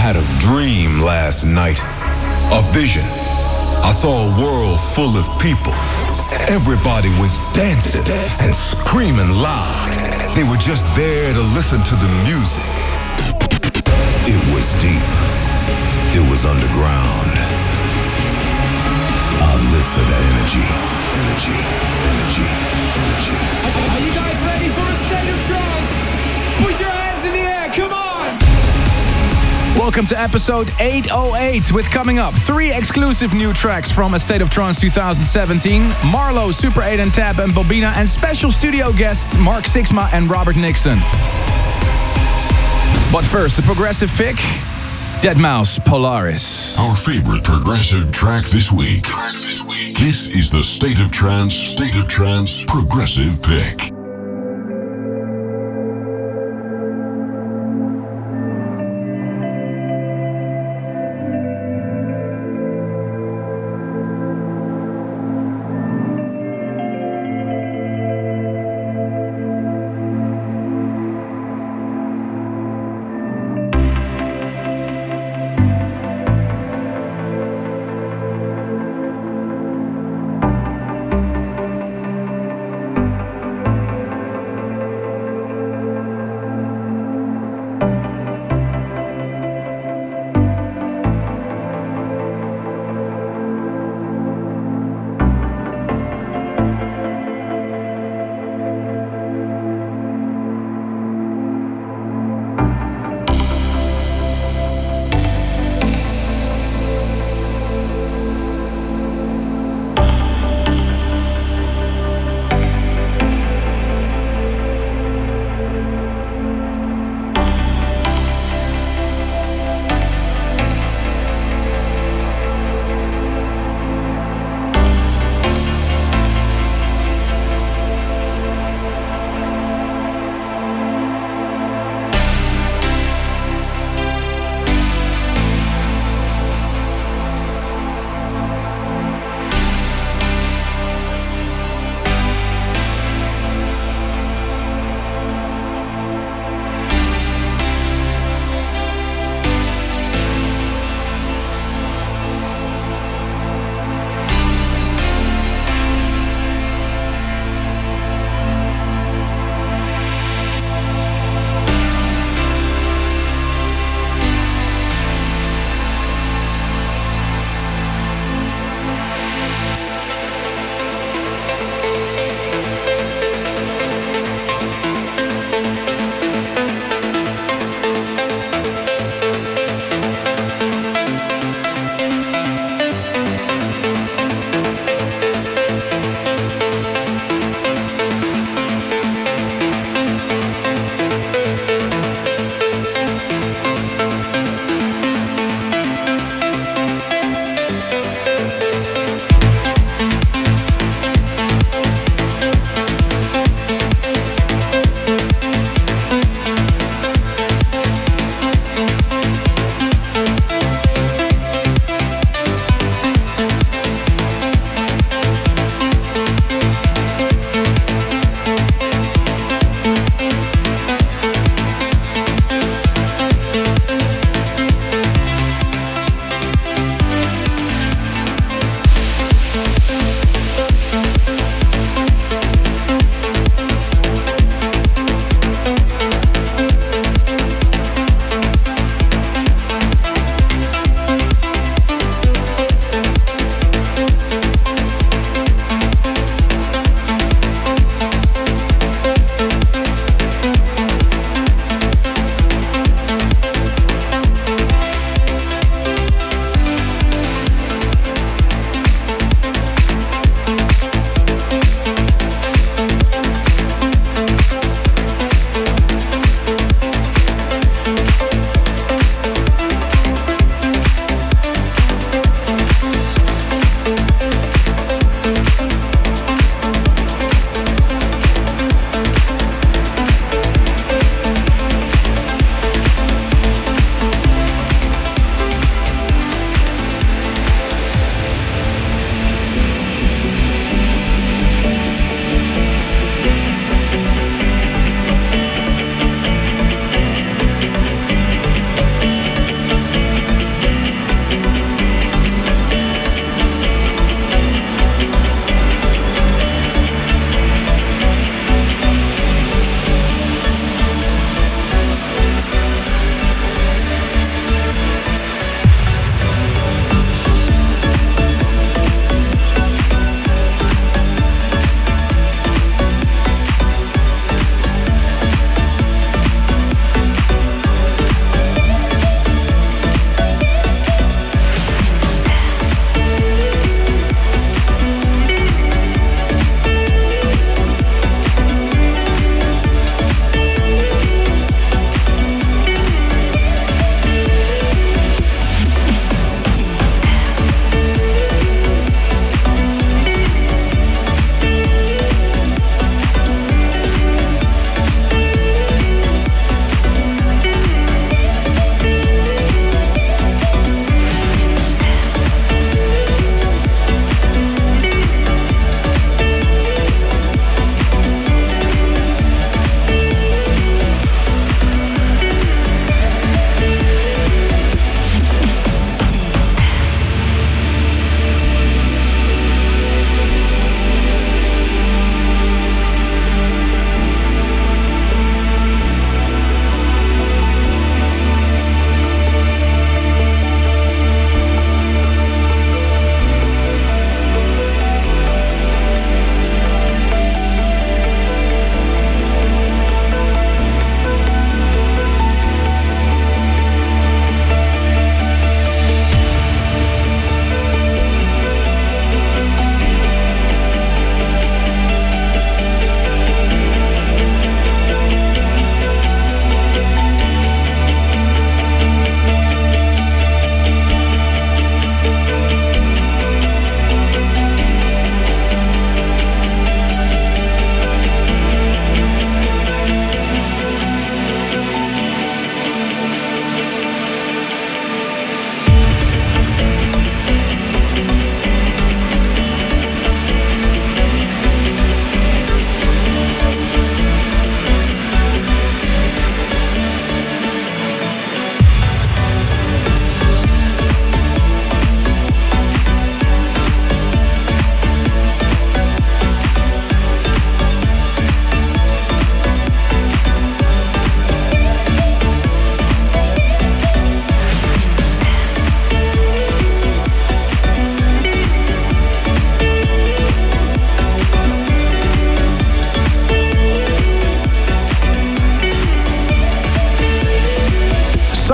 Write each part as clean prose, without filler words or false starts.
had a dream last night, a vision. I saw a world full of people. Everybody was dancing and screaming loud. They were just there to listen to the music. It was deep. It was underground. I live for that energy. Energy, energy, energy. Are you guys ready for a state of trance? Put your hands in the air, come on! Welcome to episode 808 with coming up 3 exclusive new tracks from A State of Trance 2017, Marlo, Super 8 and Tab and Bobina, and special studio guests Mark Sixma and Robert Nixon. But first, the progressive pick, Deadmau5, Polaris. Our favorite progressive track this week. This is the State of Trance progressive pick.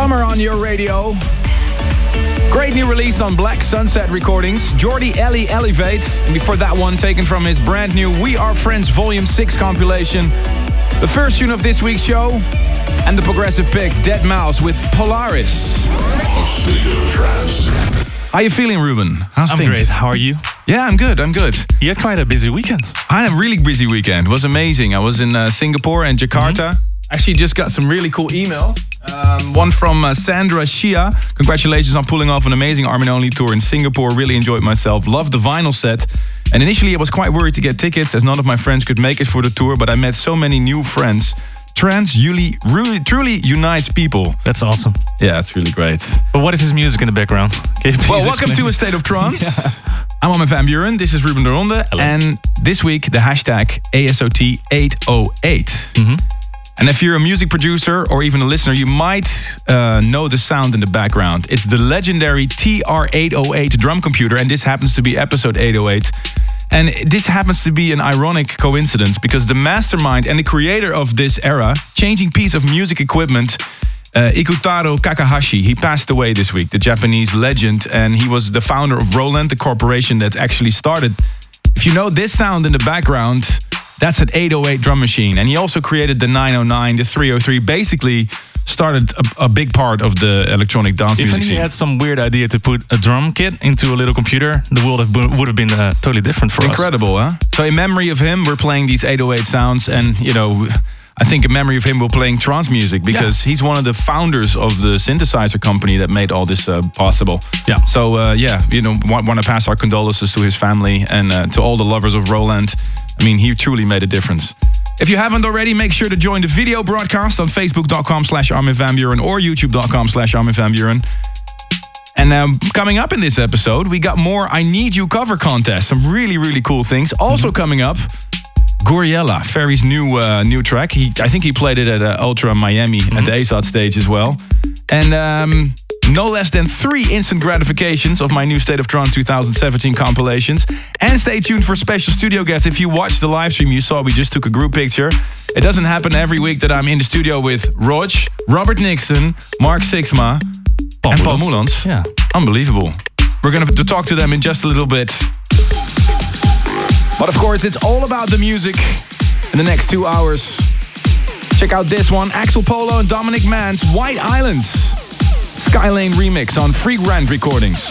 Summer on your radio. Great new release on Black Sunset Recordings. Jordi Ellie Elevate. And before that one, taken from his brand new We Are Friends Volume 6 compilation. The first tune of this week's show. And the progressive pick, Deadmau5 with Polaris. A State of Trance. How you feeling, Ruben? How's I'm things? great. How are you? Yeah, I'm good. You had quite a busy weekend. I had a really busy weekend. It was amazing. I was in Singapore and Jakarta. Actually, just got some really cool emails. One from Sandra Shia. Congratulations on pulling off an amazing Armin Only tour in Singapore. Really enjoyed myself. Loved the vinyl set. And initially, I was quite worried to get tickets as none of my friends could make it for the tour. But I met so many new friends. Trance truly unites people. That's awesome. Yeah, it's really great. But what is his music in the background? Can you please Welcome to A State of Trance. I'm Armin van Buuren. This is Ruben de Ronde. Hello. And this week, the hashtag ASOT808. And if you're a music producer or even a listener, you might know the sound in the background. It's the legendary TR-808 drum computer, and this happens to be episode 808. And this happens to be an ironic coincidence because the mastermind and the creator of this era, changing piece of music equipment, Ikutaro Kakahashi, he passed away this week, the Japanese legend, and he was the founder of Roland, the corporation that actually started. If you know this sound in the background, that's an 808 drum machine. And he also created the 909, the 303, basically started a big part of the electronic dance music If scene. he had some weird idea to put a drum kit into a little computer, the world would have been totally different for us. Incredible, huh? So in memory of him, we're playing these 808 sounds, and you know, I think in memory of him, we're playing trance music because he's one of the founders of the synthesizer company that made all this possible. Yeah. So you know, want to pass our condolences to his family and to all the lovers of Roland. I mean, he truly made a difference. If you haven't already, make sure to join the video broadcast on facebook.com/Armin van Buuren or youtube.com/Armin van Buuren. And coming up in this episode, we got more I Need You cover contests. Some really, really cool things. Also coming up, Goriella, Ferry's new track. I think he played it at Ultra Miami at the ASOT stage as well. And no less than 3 instant gratifications of my new State of Trance 2017 compilations. And stay tuned for special studio guests. If you watched the live stream, you saw we just took a group picture. It doesn't happen every week that I'm in the studio with Rog, Robert Nixon, Mark Sixma, and Paul Moulans. Yeah. Unbelievable. We're going to talk to them in just a little bit. But of course, it's all about the music in the next 2 hours. Check out this one, Axel Polo and Dominic Mann's White Islands. Skylane remix on Free Grand Recordings.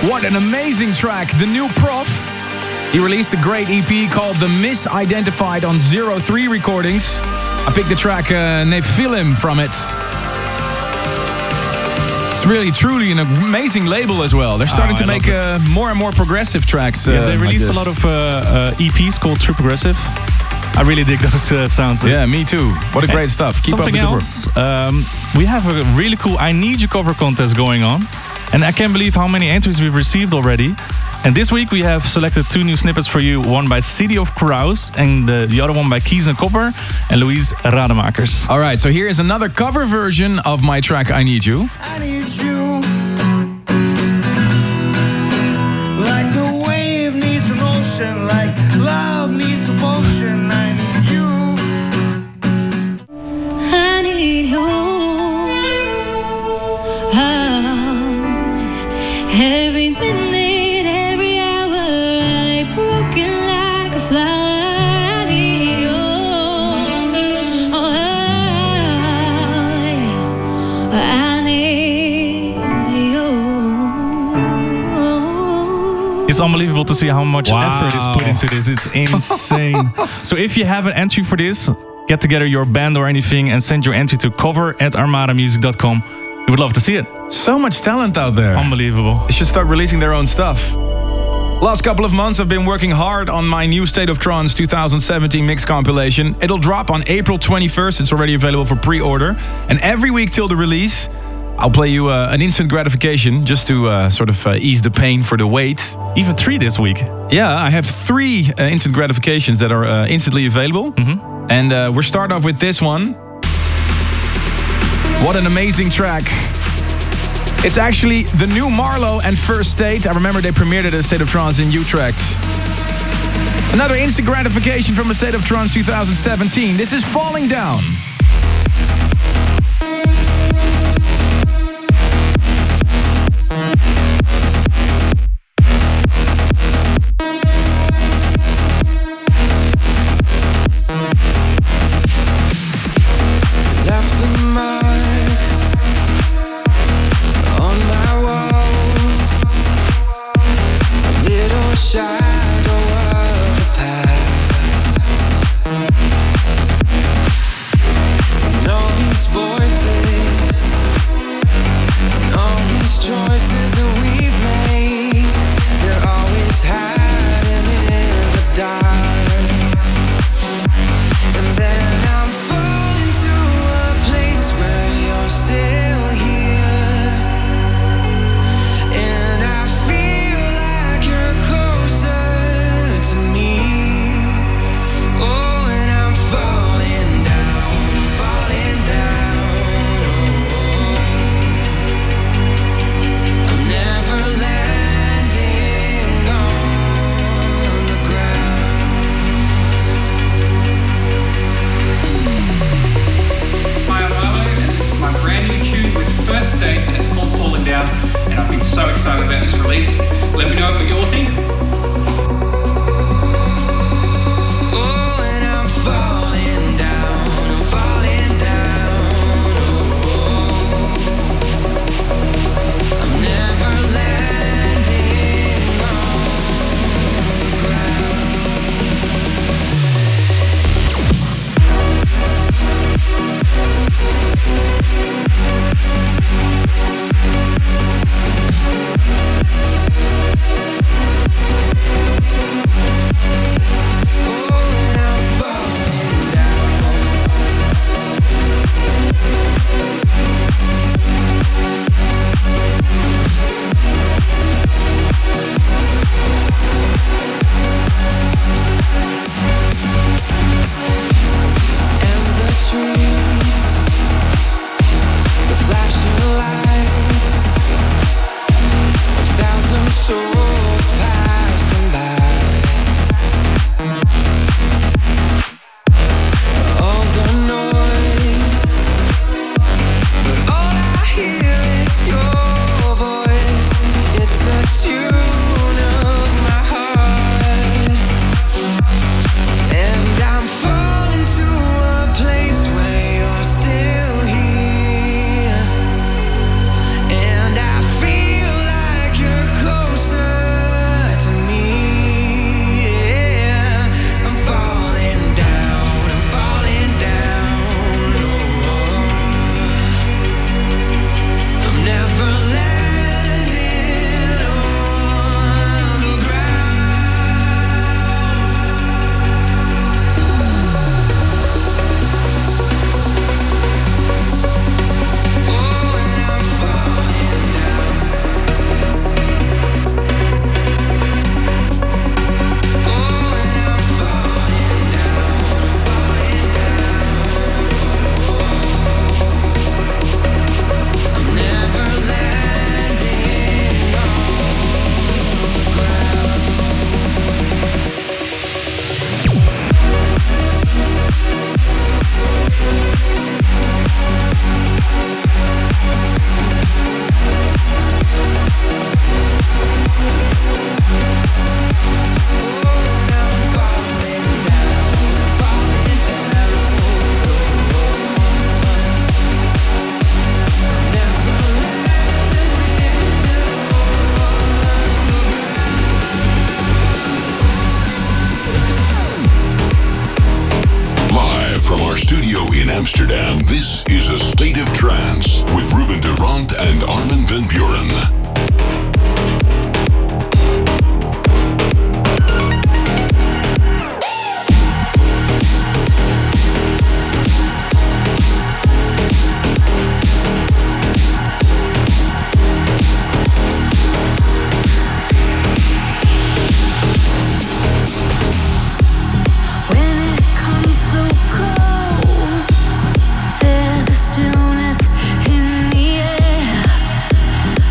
What an amazing track. The new Prof. He released a great EP called The Misidentified on 03 Recordings. I picked the track Nephilim from it. It's really, truly an amazing label as well. They're starting to make more and more progressive tracks. They released a lot of EPs called True Progressive. I really dig those sounds. Yeah, me too. What a great stuff. Keep up the good work. We have a really cool I Need You cover contest going on. And I can't believe how many entries we've received already. And this week we have selected 2 new snippets for you. One by City of Crows and the other one by Keys and Copper and Louise Rademakers. All right, so here is another cover version of my track I Need You. I need you. Like the wave needs an ocean, like love needs devotion. I need you. I need you. Every minute, every hour, I broken like a flower. I need you. I need you. It's unbelievable to see how much effort is put into this. It's insane. So if you have an entry for this, get together your band or anything and send your entry to cover@armadamusic.com. We would love to see it. So much talent out there. Unbelievable. They should start releasing their own stuff. Last couple of months I've been working hard on my new State of Trance 2017 mix compilation. It'll drop on April 21st. It's already available for pre-order. And every week till the release, I'll play you an instant gratification just to sort of ease the pain for the wait. Even 3 this week. Yeah, I have 3 instant gratifications that are instantly available. And we're starting off with this one. What an amazing track. It's actually the new Marlowe and First State. I remember they premiered it at State of Trance in Utrecht. Another instant gratification from the State of Trance 2017. This is Falling Down. Armand and Armin van Buuren. There's a stillness in the air.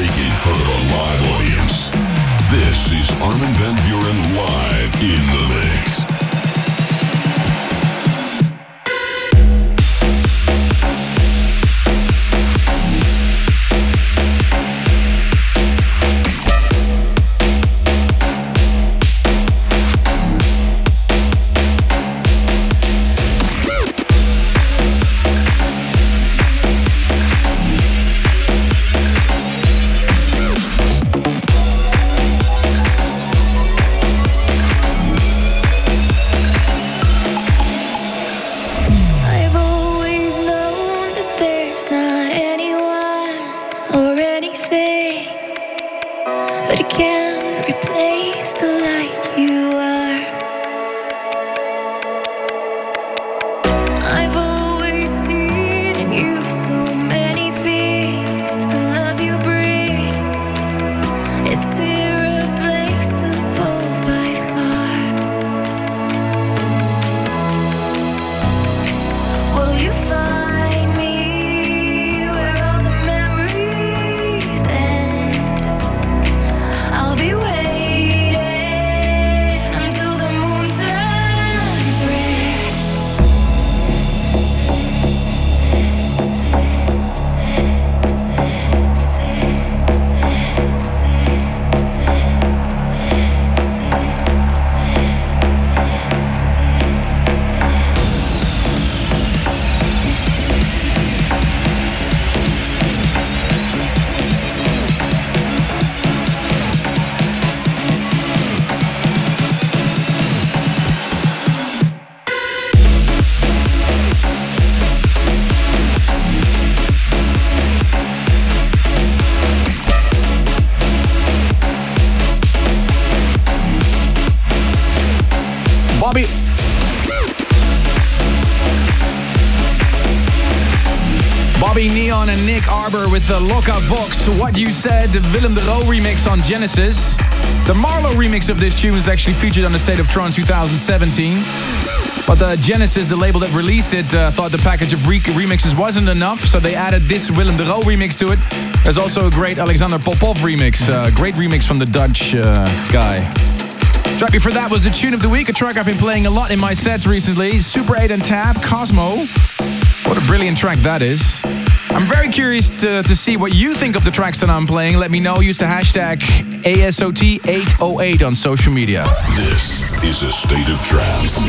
make it for a live audience. This is Armin van Buuren live in the mix. Bobby Neon and Nick Arbor with the Loca Vox, What You Said, the Willem de Roo remix on Genesis. The Marlow remix of this tune is actually featured on the State of Trance 2017. But Genesis, the label that released it, thought the package of remixes wasn't enough, so they added this Willem de Roo remix to it. There's also a great Alexander Popov remix, great remix from the Dutch guy. Track before that was the tune of the week, a track I've been playing a lot in my sets recently. Super 8 and Tab, Cosmo. What a brilliant track that is. I'm very curious to see what you think of the tracks that I'm playing. Let me know. Use the hashtag ASOT808 on social media. This is a State of Trance.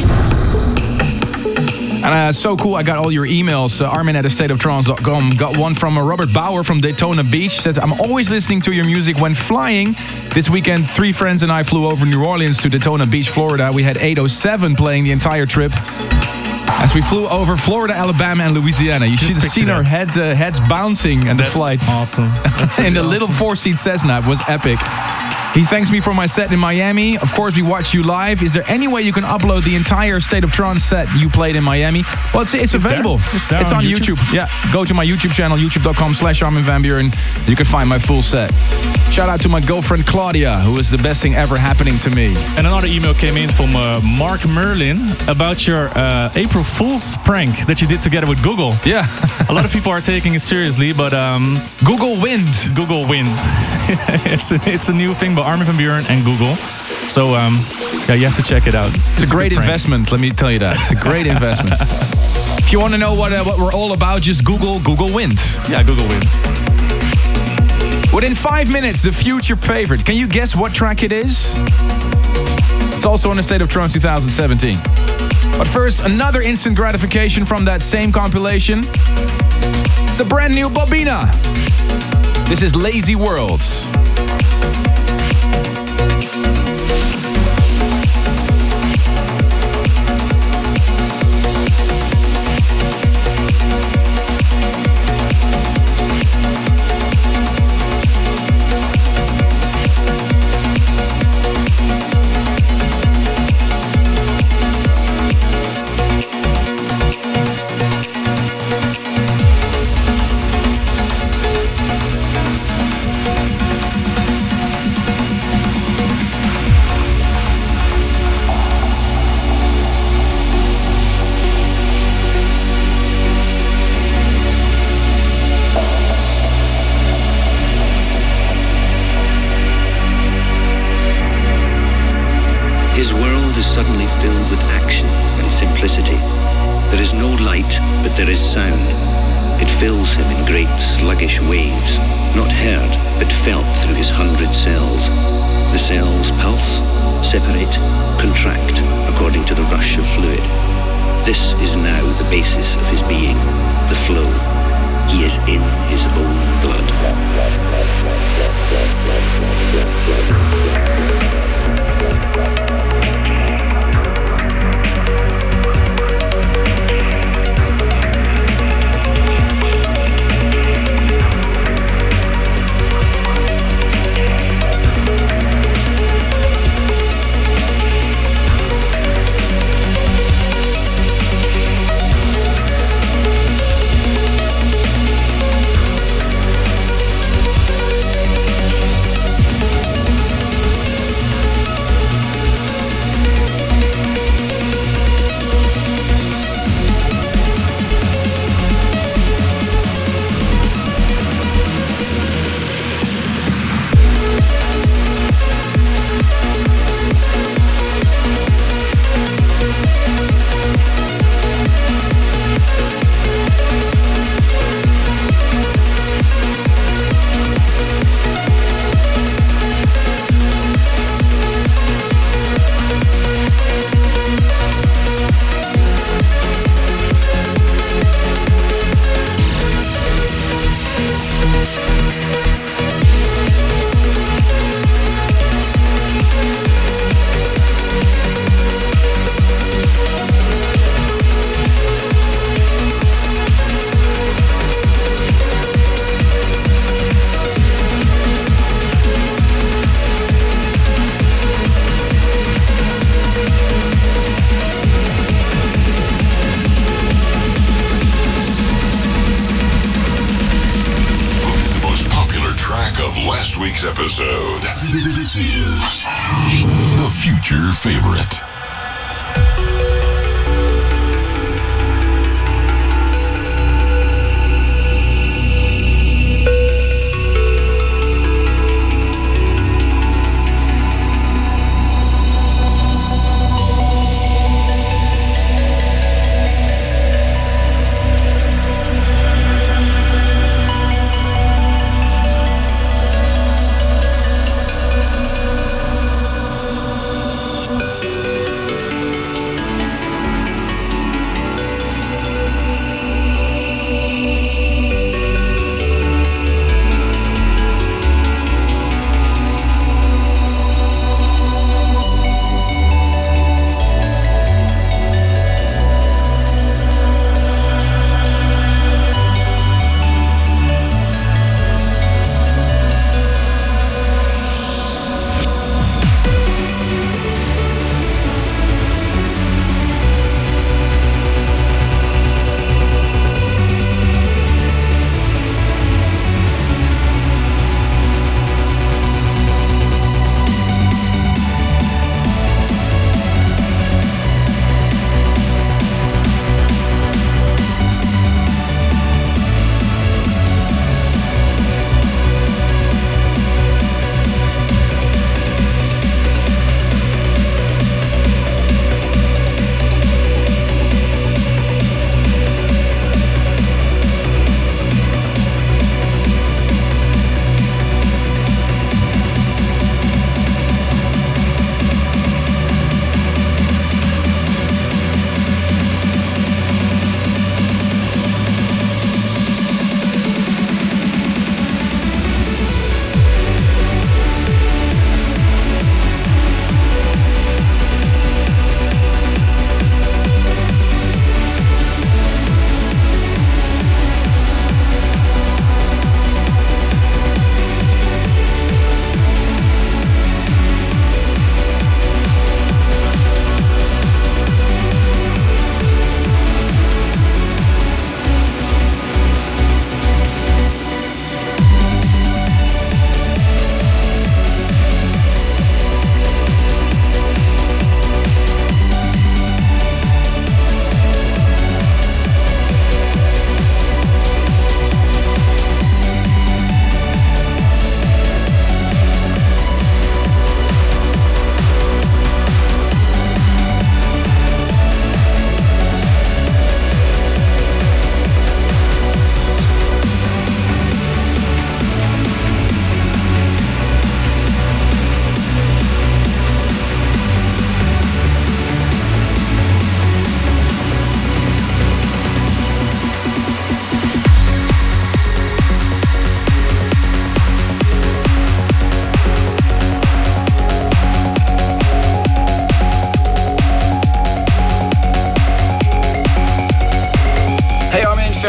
And so cool, I got all your emails. Armin@astateoftrance.com. Got one from Robert Bauer from Daytona Beach. Said, I'm always listening to your music when flying. This weekend, 3 friends and I flew over New Orleans to Daytona Beach, Florida. We had 807 playing the entire trip. As we flew over Florida, Alabama, and Louisiana. You should have seen our heads bouncing and the flight. Awesome. That's in the awesome. little 4-seat Cessna. It was epic. He thanks me for my set in Miami. Of course, we watch you live. Is there any way you can upload the entire State of Trance set you played in Miami? Well, it's available. It's on YouTube. Yeah, go to my YouTube channel, youtube.com/Armin van Buuren. You can find my full set. Shout out to my girlfriend Claudia, who is the best thing ever happening to me. And another email came in from Mark Merlin about your April Fool's prank that you did together with Google. Yeah. A lot of people are taking it seriously, but Google wind. Google wind. It's a new thing by Armin van Buuren and Google. So yeah, you have to check it out. It's a great investment, let me tell you that. It's a great investment. If you want to know what we're all about, just Google wind. Yeah, Google wind. Within 5 minutes, the future favorite. Can you guess what track it is? It's also on the State of Trance 2017. But first, another instant gratification from that same compilation. It's the brand new Bobina. This is Lazy World. His world is suddenly filled with action and simplicity. There is no light, but there is sound. It fills him in great sluggish waves, not heard, but felt through his 100 cells. The cells pulse, separate, contract, according to the rush of fluid. This is now the basis of his being, the flow. He is in his own blood. Episode. This is the future favorite.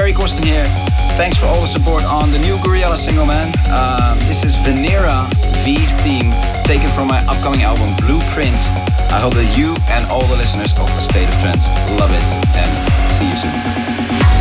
Barry Costin here. Thanks for all the support on the new Gouryella single, man. This is Venera V's theme, taken from my upcoming album Blueprints. I hope that you and all the listeners of A State of Trance love it, and see you soon.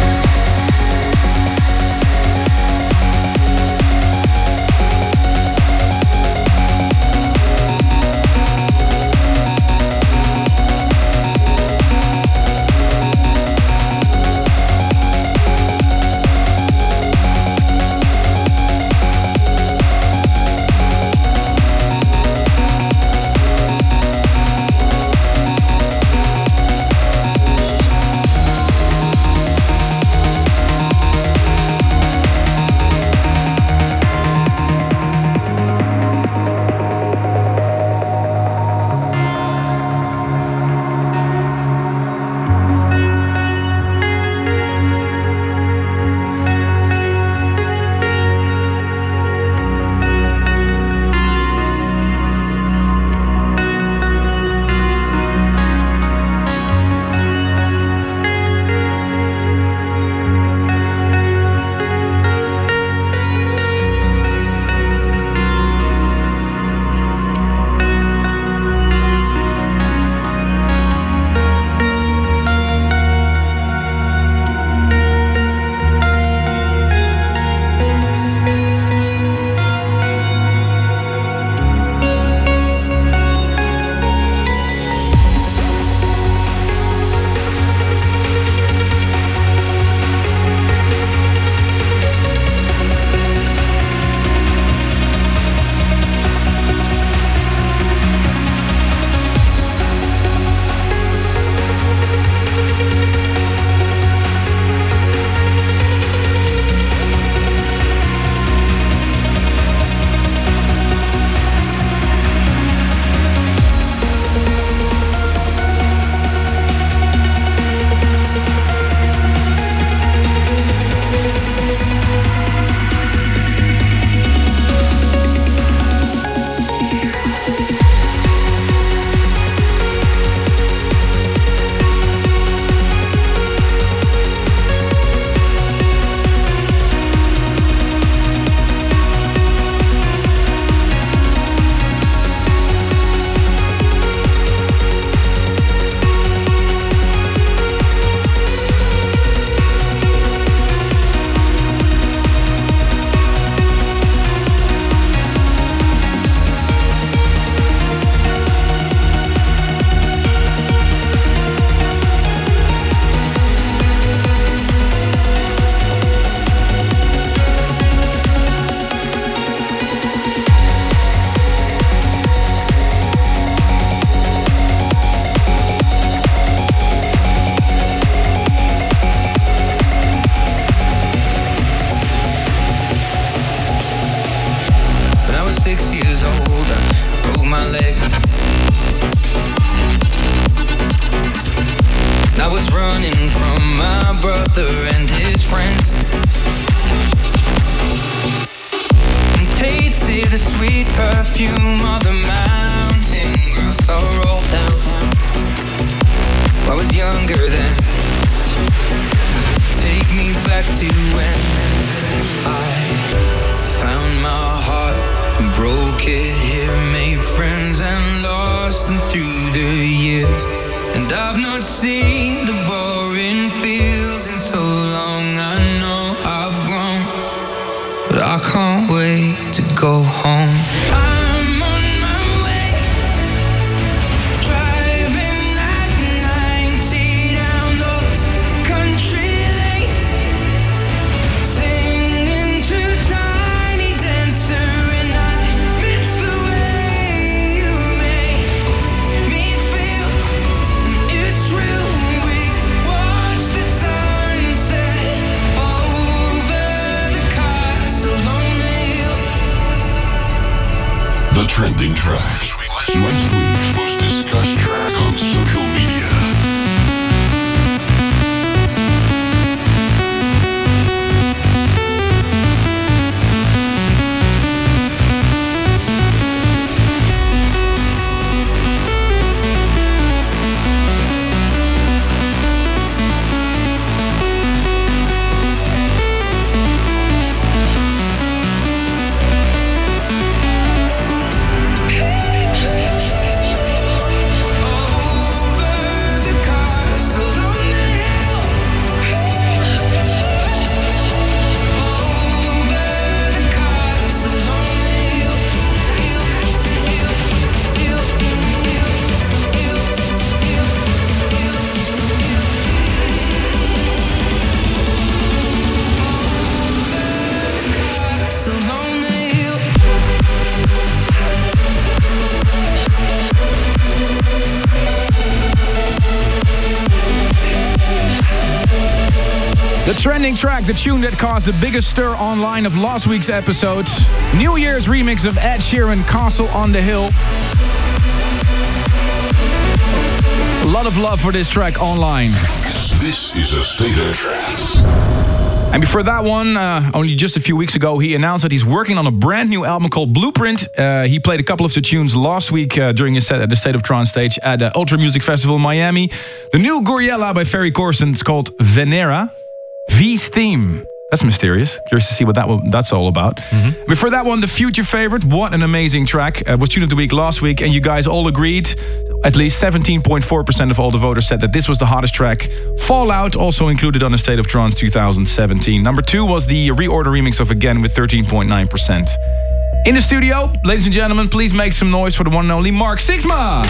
Trending tracks. Last week's most discussed track on social media. The trending track, the tune that caused the biggest stir online of last week's episode. New Year's remix of Ed Sheeran, Castle on the Hill. A lot of love for this track online. This is a State of Trance. And before that one, only just a few weeks ago, he announced that he's working on a brand new album called Blueprint. He played a couple of the tunes last week during his set at the State of Trance stage at the Ultra Music Festival in Miami. The new Goriella by Ferry Corsten, it's called Venera. V's Theme. That's mysterious. Curious to see what that's all about. Before that one, the future favorite. What an amazing track. Was Tune of the Week last week, and you guys all agreed. At least 17.4% of all the voters said that this was the hottest track. Fallout, also included on the State of Trance 2017. Number 2 was the Reorder remix of Again with 13.9%. In the studio, ladies and gentlemen, please make some noise for the one and only Mark Sixma.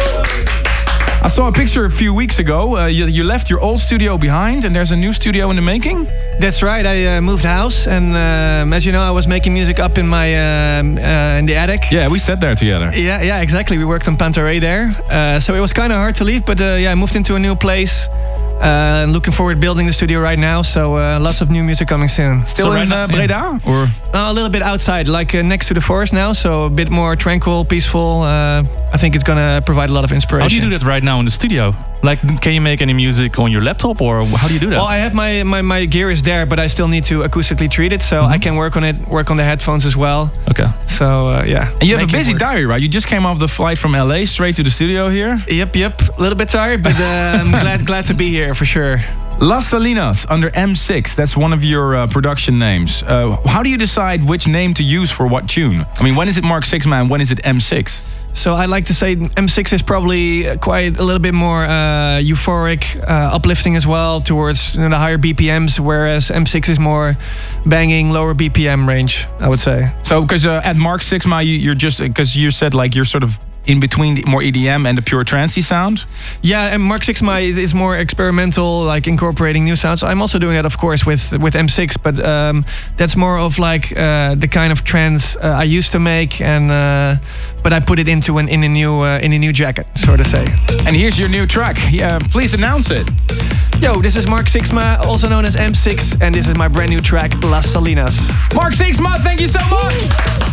I saw a picture a few weeks ago. You left your old studio behind, and there's a new studio in the making. That's right. I moved house, and as you know, I was making music up in my in the attic. Yeah, we sat there together. Yeah, exactly. We worked on Pantarei there, so it was kind of hard to leave. But I moved into a new place. Looking forward to building the studio right now, so lots of new music coming soon. Still in Breda? Or? A little bit outside, like next to the forest now, so a bit more tranquil, peaceful. I think it's gonna provide a lot of inspiration. How do you do that right now in the studio? Like, can you make any music on your laptop, or how do you do that? Well, I have my gear is there, but I still need to acoustically treat it, so I can work on it, work on the headphones as well. Okay. So, yeah. And you have a busy diary, right? You just came off the flight from LA straight to the studio here? Yep. A little bit tired, but I'm glad to be here for sure. Las Salinas under M6, that's one of your production names. How do you decide which name to use for what tune? I mean, when is it Mark Sixma and when is it M6? So I'd like to say M6 is probably quite a little bit more euphoric, uplifting as well towards the higher BPMs, whereas M6 is more banging, lower BPM range, I would say. So because at Mark Sixma, you're just, because you said like you're sort of in between more EDM and the pure trancey sound? Yeah, and Mark Sixma is more experimental, like incorporating new sounds. So I'm also doing that, of course, with M6, but that's more of like the kind of trance I used to make, and but I put it into in a new jacket, so to say. And here's your new track. Yeah, please announce it. Yo, this is Mark Sixma, also known as M6, and this is my brand new track, Las Salinas. Mark Sixma, thank you so much.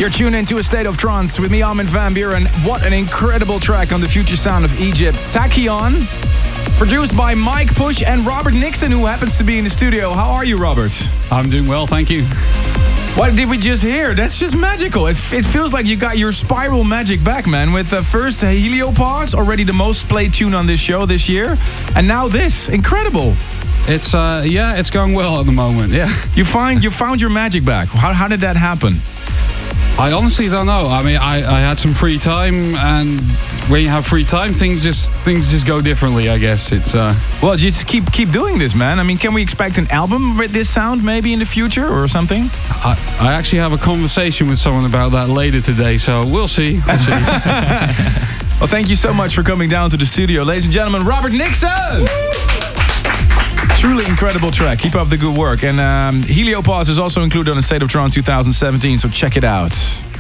You're tuned into A State of Trance with me, Armin van Buuren. What an incredible track on the future sound of Egypt. Tachyon, produced by Mike Push and Robert Nixon, who happens to be in the studio. How are you, Robert? I'm doing well, thank you. What did we just hear? That's just magical. It feels like you got your spiral magic back, man. With the first Heliopause, already the most played tune on this show this year. And now this. Incredible. It's it's going well at the moment, yeah. You found your magic back. How did that happen? I honestly don't know. I mean, I had some free time, and when you have free time, things just go differently, I guess. It's Well, just keep doing this, man. I mean, can we expect an album with this sound maybe in the future or something? I actually have a conversation with someone about that later today, so we'll see. Well, thank you so much for coming down to the studio. Ladies and gentlemen, Robert Nixon! Truly incredible track. Keep up the good work. And Heliopause is also included on the State of Trance 2017, so check it out.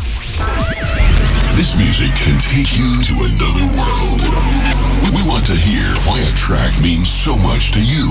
This music can take you to another world. We want to hear why a track means so much to you.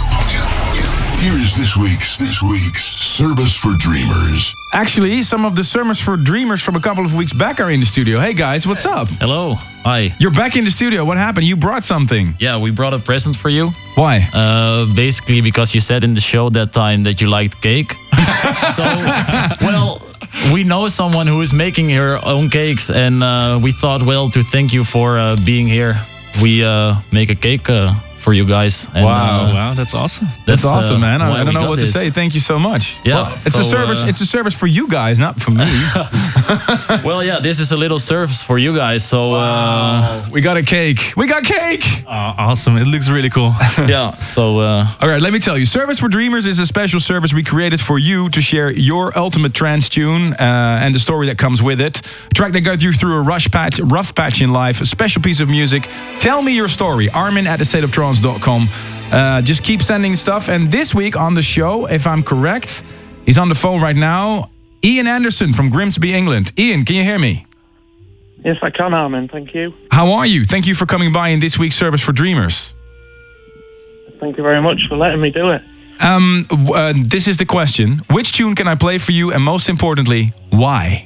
Here is this week's Service for Dreamers. Actually, some of the Service for Dreamers from a couple of weeks back are in the studio. Hey guys, what's up? Hello. Hi. You're back in the studio. What happened? You brought something. Yeah, we brought a present for you. Why? Basically because you said in the show that time that you liked cake. So, well, we know someone who is making her own cakes, and we thought, well, to thank you for being here, we make a cake for you guys. And, wow, that's awesome. That's awesome, man. I don't know what this. to say. Thank you so much. Yeah, well, it's a service. It's a service for you guys, not for me. Well, yeah, this is a little service for you guys. So we got a cake. We got cake. Awesome! It looks really cool. Yeah. So all right, let me tell you. Service for Dreamers is a special service we created for you to share your ultimate trance tune and the story that comes with it. A track that got you through a rough patch in life. A special piece of music. Tell me your story. Armin@thestateoftrance.com. Just keep sending stuff. And this week on the show, if I'm correct, he's on the phone right now. Ian Anderson from Grimsby, England. Ian, can you hear me? Yes, I can, Armin. Thank you. How are you? Thank you for coming by in this week's Service for Dreamers. Thank you very much for letting me do it. This is the question. Which tune can I play for you? And most importantly, why?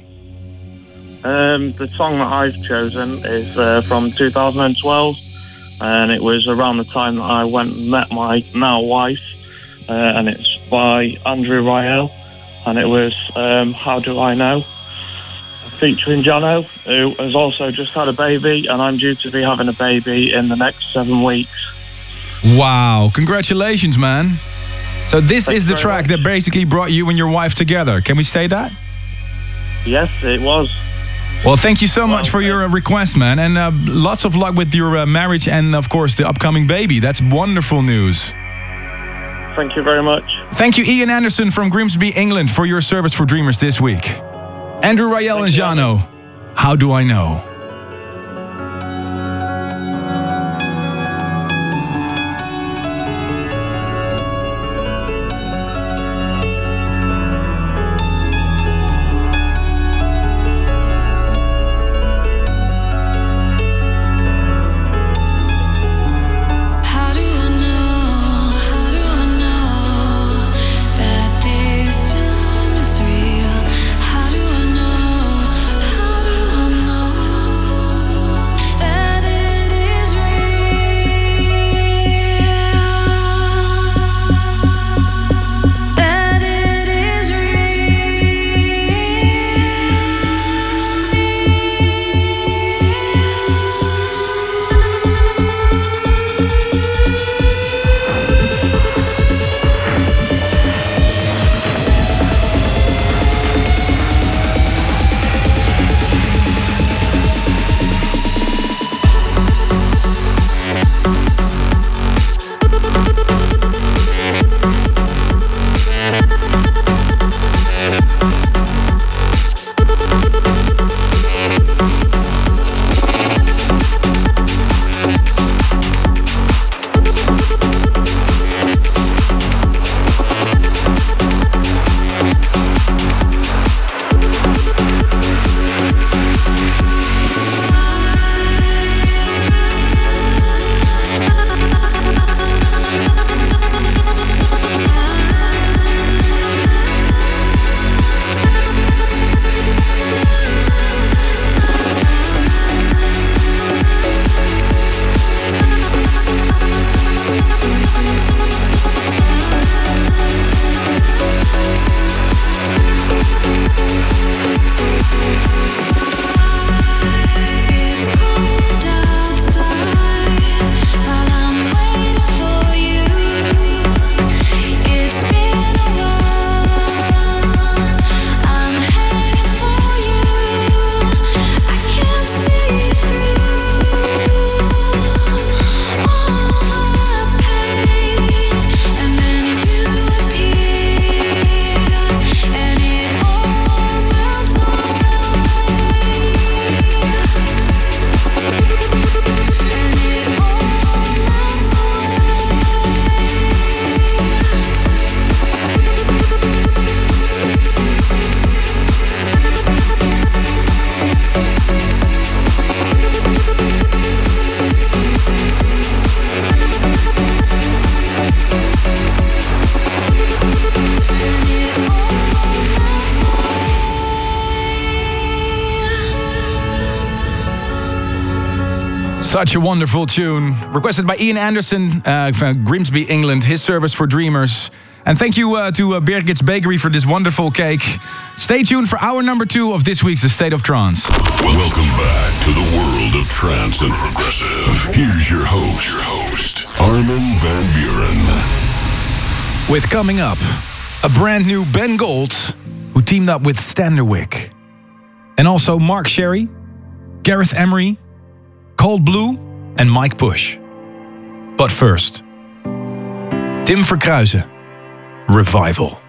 The song that I've chosen is from 2012. And it was around the time that I went and met my now wife, and it's by Andrew Rayel, and it was How Do I Know, featuring Jono, who has also just had a baby, and I'm due to be having a baby in the next 7 weeks. Wow, congratulations, man. So this is the track that basically brought you and your wife together. Can we say that? Yes, it was. Well, thank you so much for your request, man. And lots of luck with your marriage and, of course, the upcoming baby. That's wonderful news. Thank you very much. Thank you, Ian Anderson from Grimsby, England, for your Service for Dreamers this week. Andrew Rayel and Jono, How Do I Know? How do I know? Such a wonderful tune. Requested by Ian Anderson from Grimsby, England. His service for dreamers. And thank you to Birgit's Bakery for this wonderful cake. Stay tuned for hour number 2 of this week's The State of Trance. Welcome back to the world of trance and progressive. Here's your host, Armin van Buren. With coming up, a brand new Ben Gold, who teamed up with Standerwick. And also Mark Sherry, Gareth Emery, Cold Blue and Mike Push. But first, Tim Verkruijzen, Revival.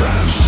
trance.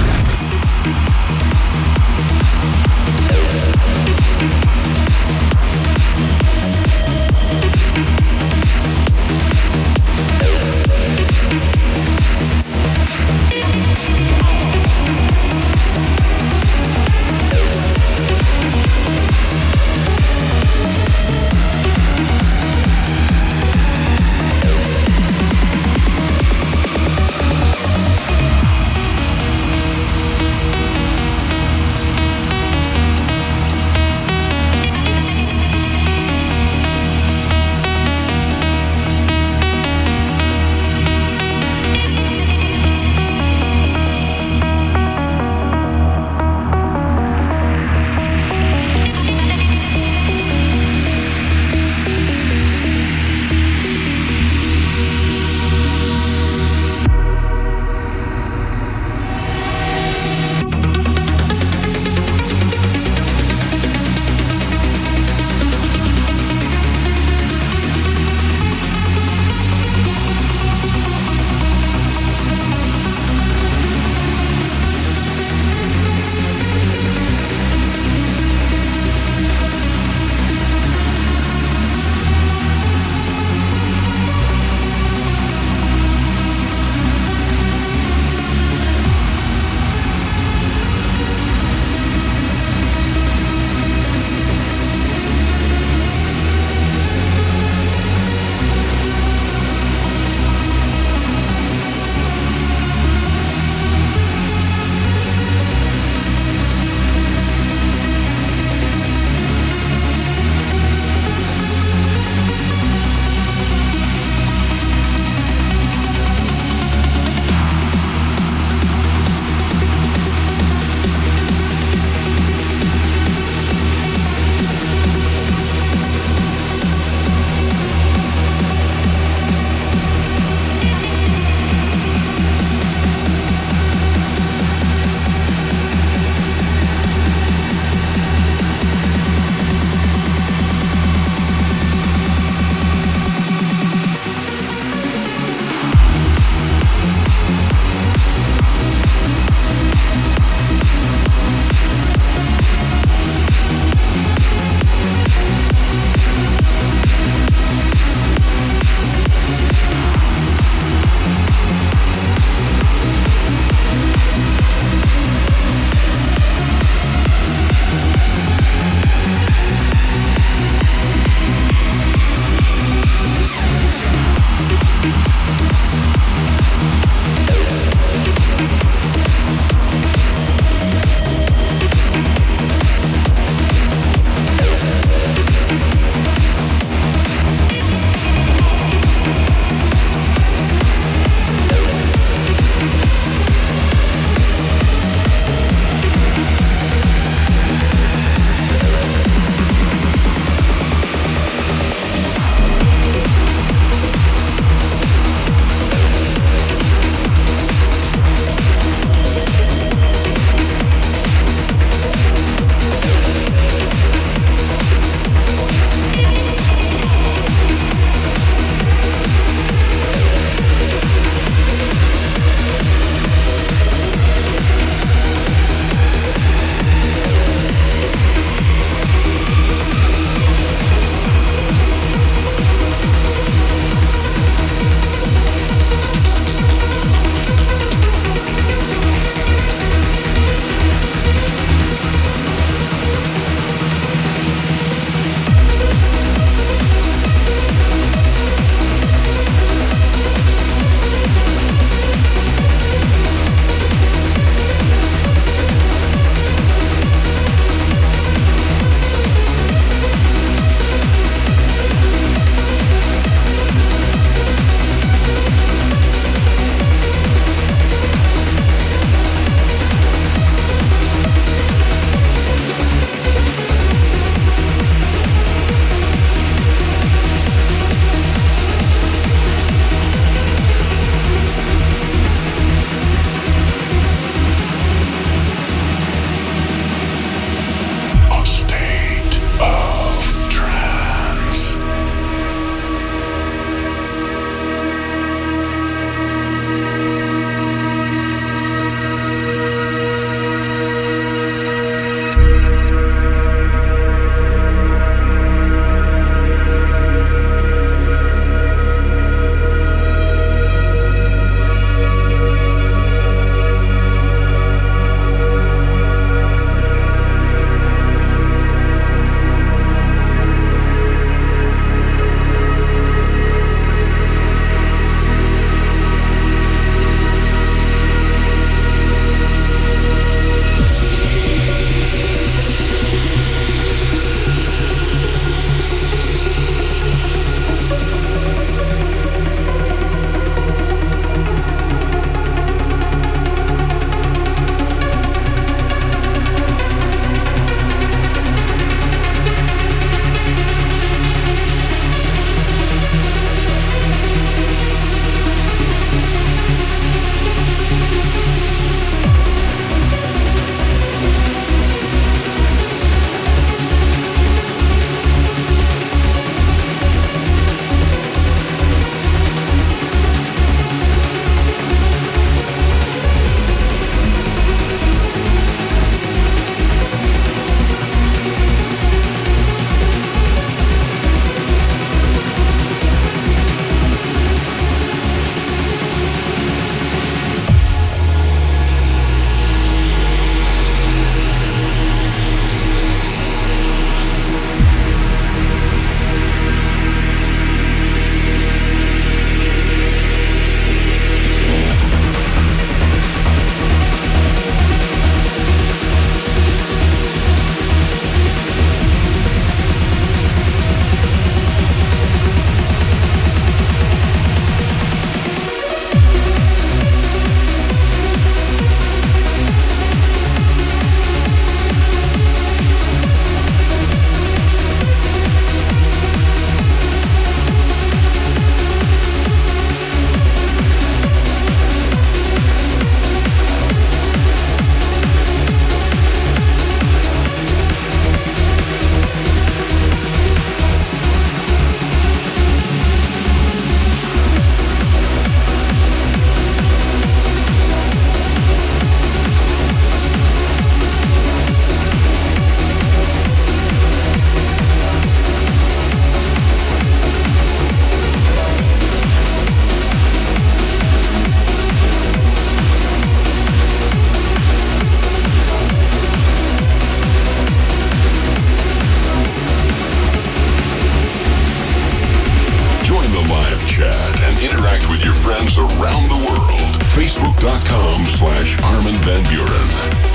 chat and interact with your friends around the world. Facebook.com/Armin van Buuren.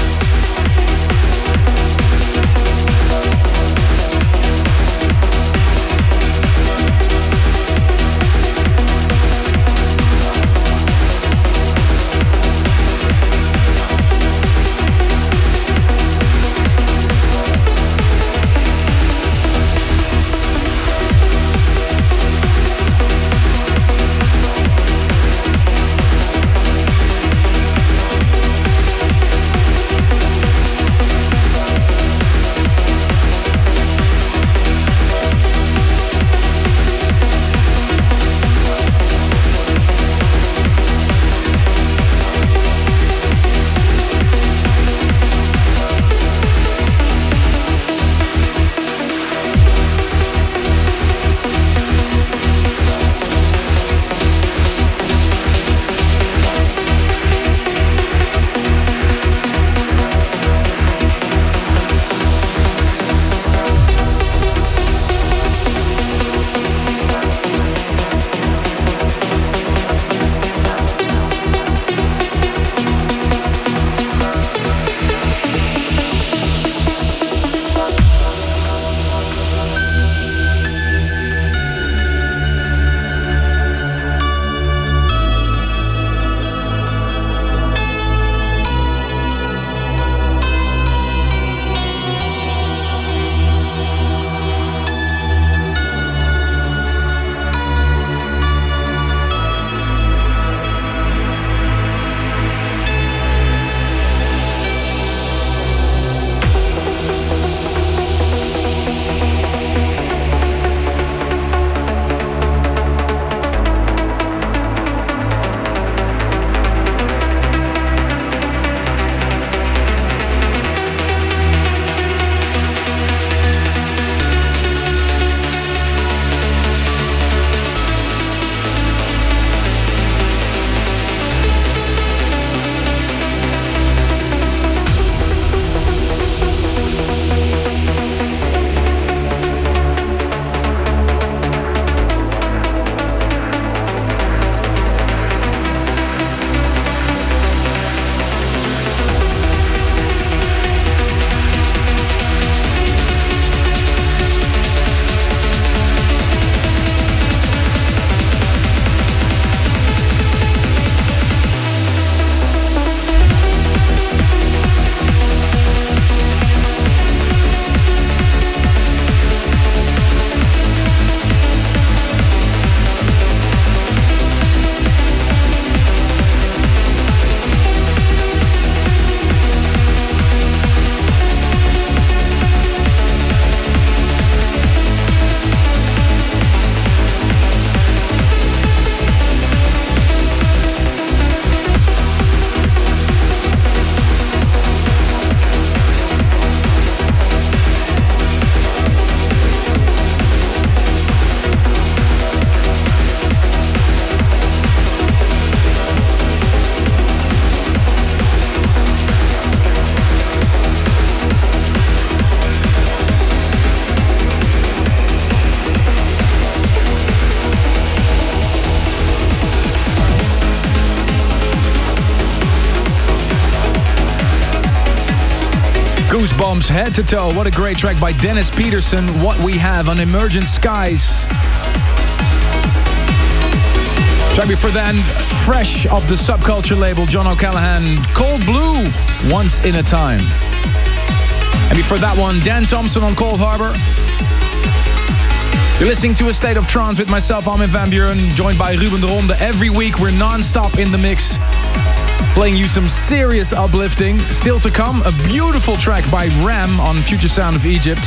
Goosebumps head to toe. What a great track by Dennis Peterson. What We Have on Emergent Skies. Track before then, fresh off the Subculture label, John O'Callaghan, Cold Blue, Once in a Time. And before that one, Dan Thompson on Cold Harbor. You're listening to A State of Trance with myself, Armin van Buuren, joined by Ruben de Ronde. Every week we're non-stop in the mix, playing you some serious uplifting. Still to come, a beautiful track by Ram on Future Sound of Egypt.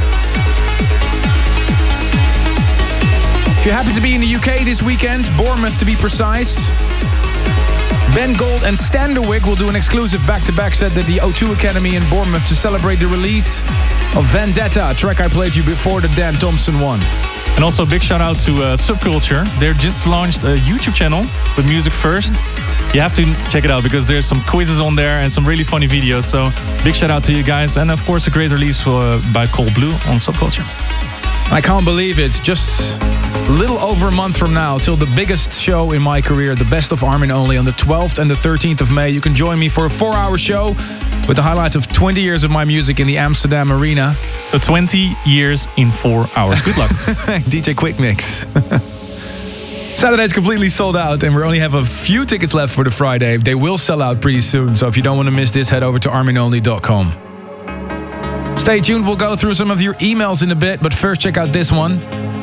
If you're happy to be in the UK this weekend, Bournemouth to be precise, Ben Gold and Standerwick will do an exclusive back-to-back set at the O2 Academy in Bournemouth to celebrate the release of Vendetta, a track I played you before the Dan Thompson one. And also big shout out to Subculture. They just launched a YouTube channel with Music First. You have to check it out because there's some quizzes on there and some really funny videos. So big shout out to you guys. And of course a great release by Cold Blue on Subculture. I can't believe it. Just a little over a month from now till the biggest show in my career, the Best of Armin Only, on the 12th and the 13th of May. You can join me for a 4-hour show with the highlights of 20 years of my music in the Amsterdam Arena. So 20 years in 4 hours. Good luck. DJ Quick Mix. Saturday's completely sold out and we only have a few tickets left for the Friday. They will sell out pretty soon, so if you don't want to miss this, head over to arminonly.com. Stay tuned, we'll go through some of your emails in a bit, but first check out this one.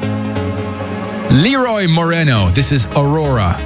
Leroy Moreno, this is Aurora.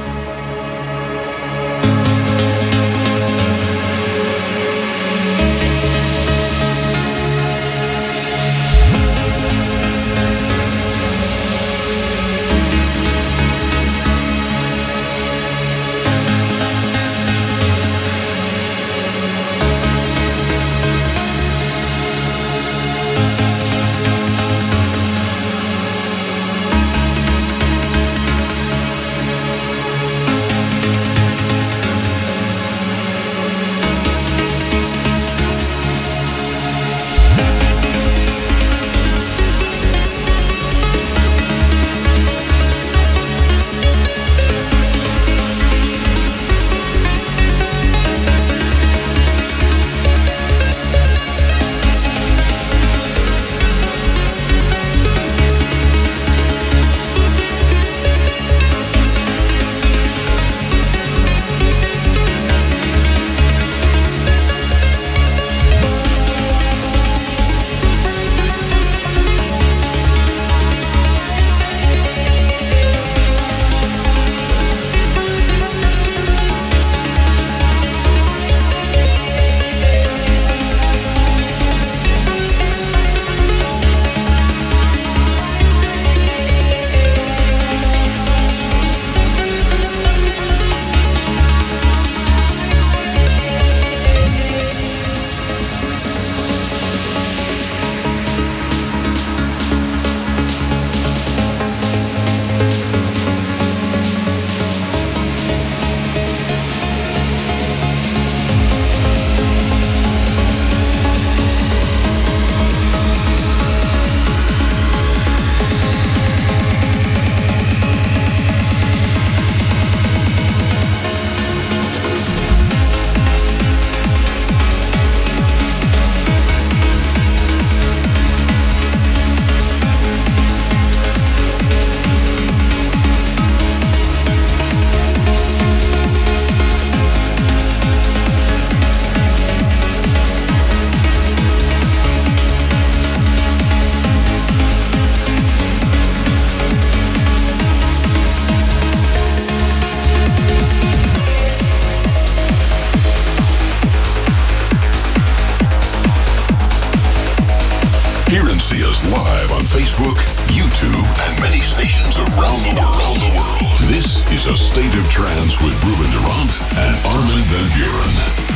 Facebook, YouTube, and many stations around the world. This is A State of Trance with Ruben Durant and Armin van Buuren.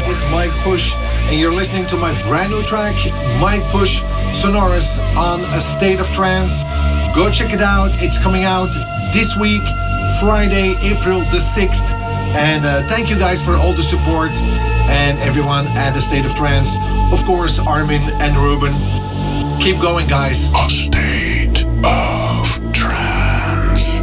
is Mike Push, and you're listening to my brand new track, Mike Push Sonorous on A State of Trance. Go check it out. It's coming out this week, Friday, April the 6th. And thank you guys for all the support and everyone at A State of Trance. Of course, Armin and Ruben. Keep going, guys. A State of Trance.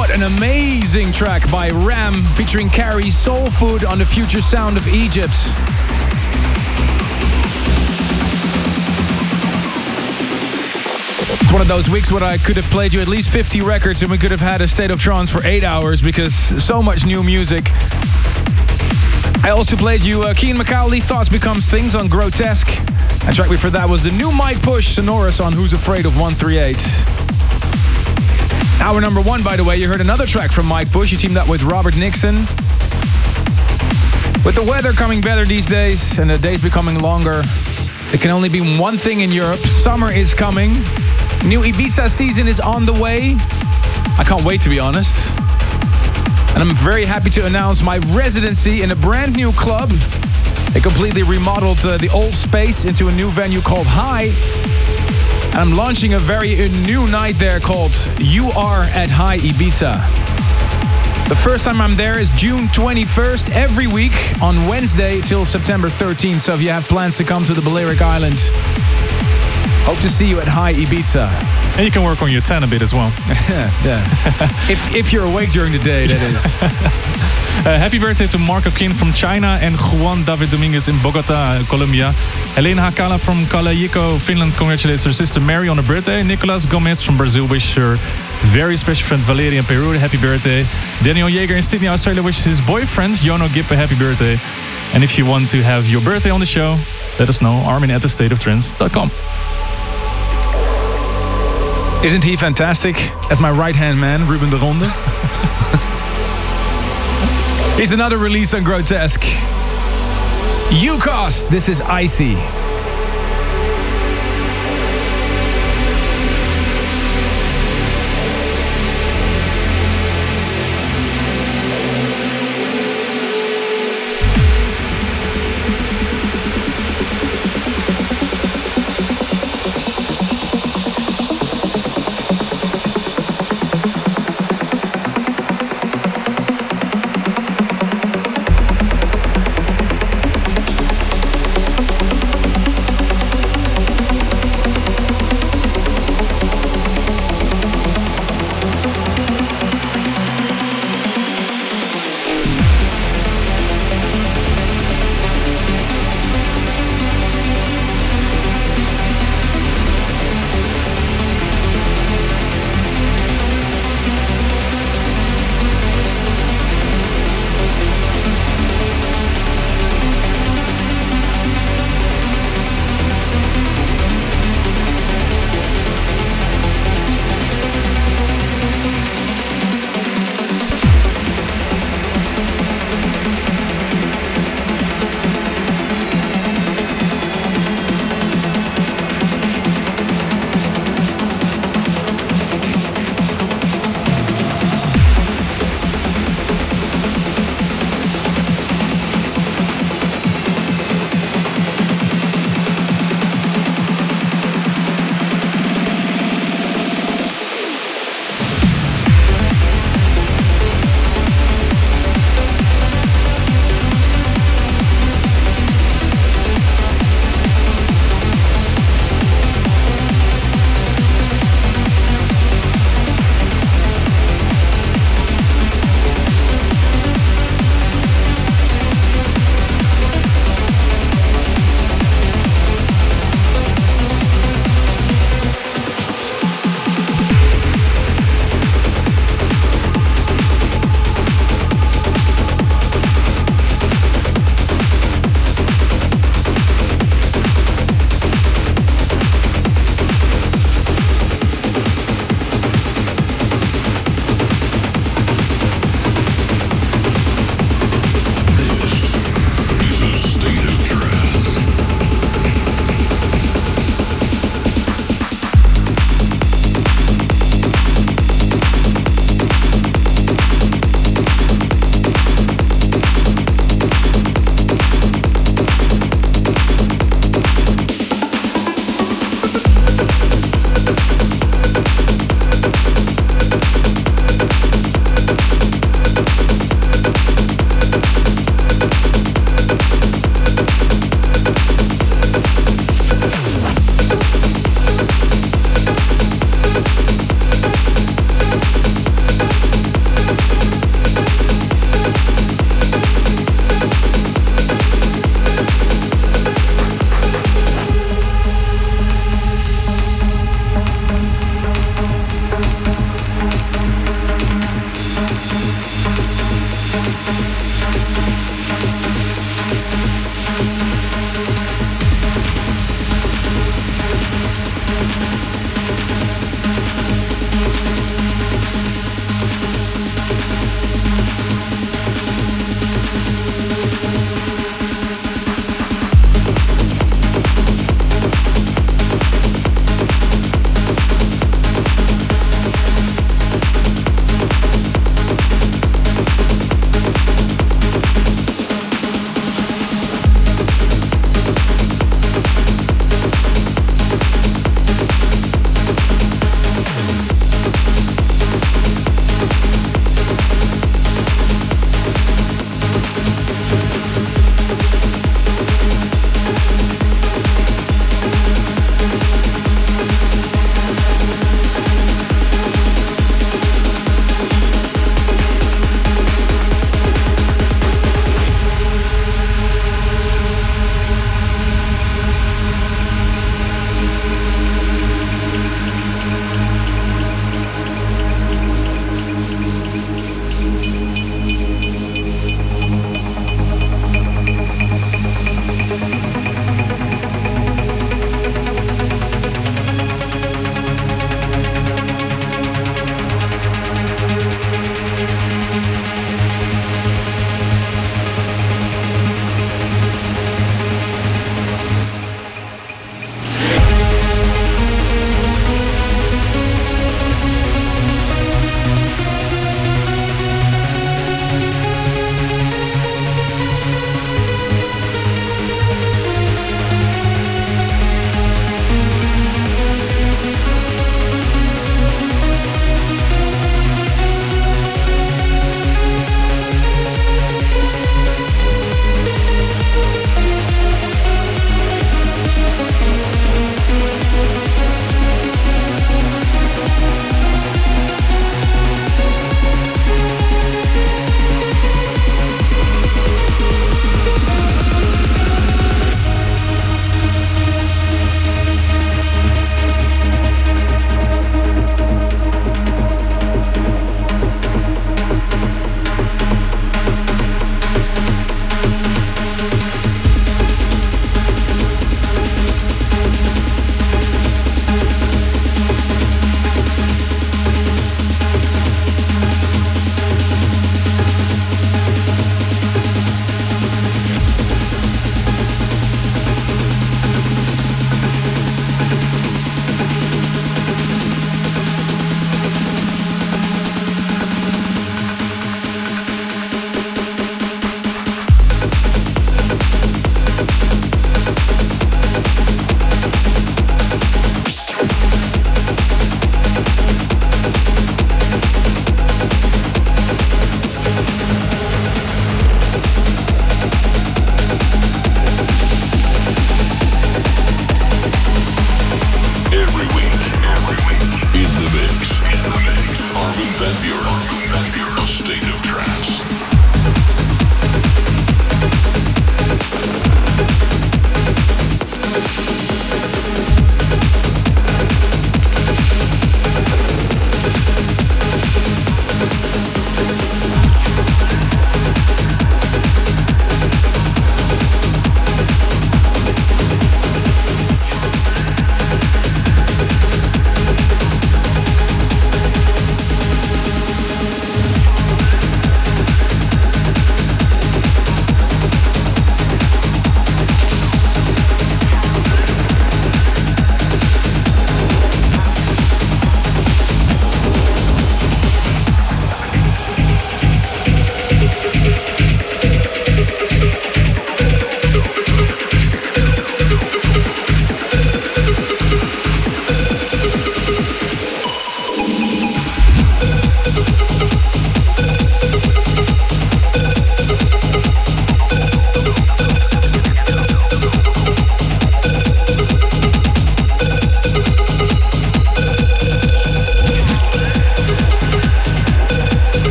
What an amazing track by Ram featuring Carrie, Soul Food on the future sound of Egypt. It's one of those weeks where I could have played you at least 50 records and we could have had a State of Trance for 8 hours because so much new music. I also played you Cian McCauley, Thoughts Becomes Things on Grotesque. And track before that was the new Mike Push, Sonorous on Who's Afraid of 138. Hour number 1, by the way, you heard another track from Mike Push. He teamed up with Robert Nixon. With the weather coming better these days and the days becoming longer, there can only be one thing in Europe. Summer is coming. New Ibiza season is on the way. I can't wait, to be honest. And I'm very happy to announce my residency in a brand new club. They completely remodeled the old space into a new venue called High. And I'm launching a very new night there called You Are at High Ibiza. The first time I'm there is June 21st, every week on Wednesday till September 13th. So if you have plans to come to the Balearic Islands, hope to see you at High Ibiza. And you can work on your tan a bit as well. Yeah. if you're awake during the day, that is. Happy birthday to Marco Kin from China and Juan David Dominguez in Bogota, Colombia. Helena Hakala from Kalayiko, Finland congratulates her sister Mary on her birthday. Nicolas Gomez from Brazil wishes her very special friend Valeria in Peru a happy birthday. Daniel Yeager in Sydney, Australia wishes his boyfriend Jono Gipp a happy birthday. And if you want to have your birthday on the show, let us know, armin@thestateoftrance.com. Isn't he fantastic? As my right-hand man, Ruben de Ronde. Here's another release on Grotesque. UCOS, this is Icy.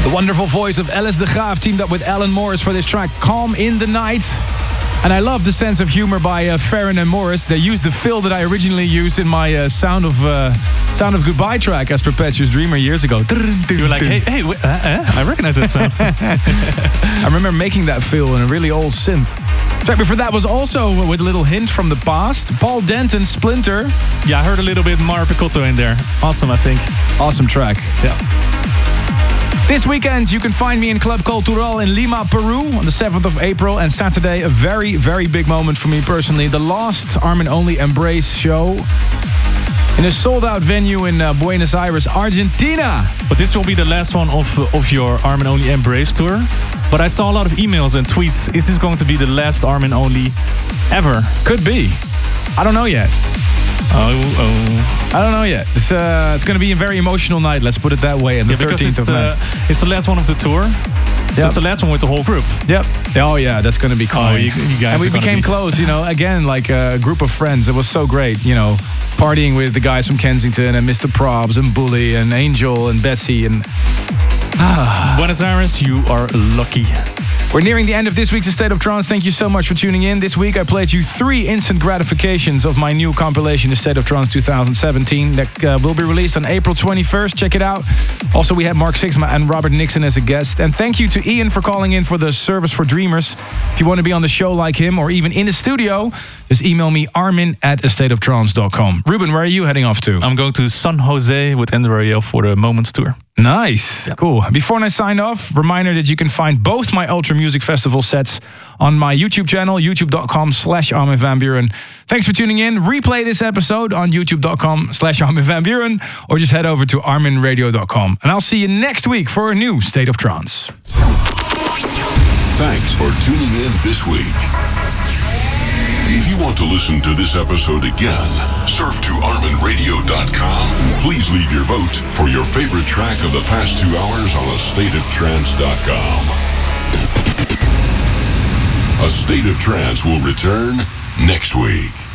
The wonderful voice of Alice de Graaf teamed up with Alan Morris for this track, Calm in the Night. And I love the sense of humor by Farron and Morris. They used the fill that I originally used in my Sound of Goodbye track as Perpetuous Dreamer years ago. You were like, hey, I recognize that sound. I remember making that fill in a really old synth. Track before that was also with a little hint from the past. Paul Denton, Splinter. Yeah, I heard a little bit Mara Picotto in there. Awesome, I think. Awesome track. Yeah. This weekend, you can find me in Club Cultural in Lima, Peru on the 7th of April. And Saturday, a very, very big moment for me personally. The last Armin Only Embrace show in a sold-out venue in Buenos Aires, Argentina. But this will be the last one of your Armin Only Embrace tour. But I saw a lot of emails and tweets. Is this going to be the last Armin Only ever? Could be. I don't know yet. Oh. I don't know yet. It's going to be a very emotional night, let's put it that way. And the 13th of May. It's the last one of the tour. So it's the last one with the whole group. Yep. Oh yeah, that's going to be cool. Oh, you guys. And we became close, again, like a group of friends. It was so great, partying with the guys from Kensington and Mr. Probs and Bully and Angel and Betsy and... Buenos Aires, you are lucky. We're nearing the end of this week's A State of Trance. Thank you so much for tuning in. This week I played you 3 instant gratifications of my new compilation, A State of Trance 2017, that will be released on April 21st. Check it out. Also, we had Mark Sixma and Robert Nixon as a guest. And thank you to Ian for calling in for the Service for Dreamers. If you want to be on the show like him or even in the studio, just email me armin@astateoftrance.com. Ruben, where are you heading off to? I'm going to San Jose with Endrail for the Moments Tour. Nice. Yep. Cool. Before I sign off, reminder that you can find both my Ultra Music Festival sets on my YouTube channel, youtube.com/Armin van Buuren. Thanks for tuning in. Replay this episode on youtube.com/Armin van Buuren or just head over to arminradio.com. And I'll see you next week for a new State of Trance. Thanks for tuning in this week. If you want to listen to this episode again, surf to ArminRadio.com. Please leave your vote for your favorite track of the past 2 hours on AStateOfTrance.com. A State of Trance will return next week.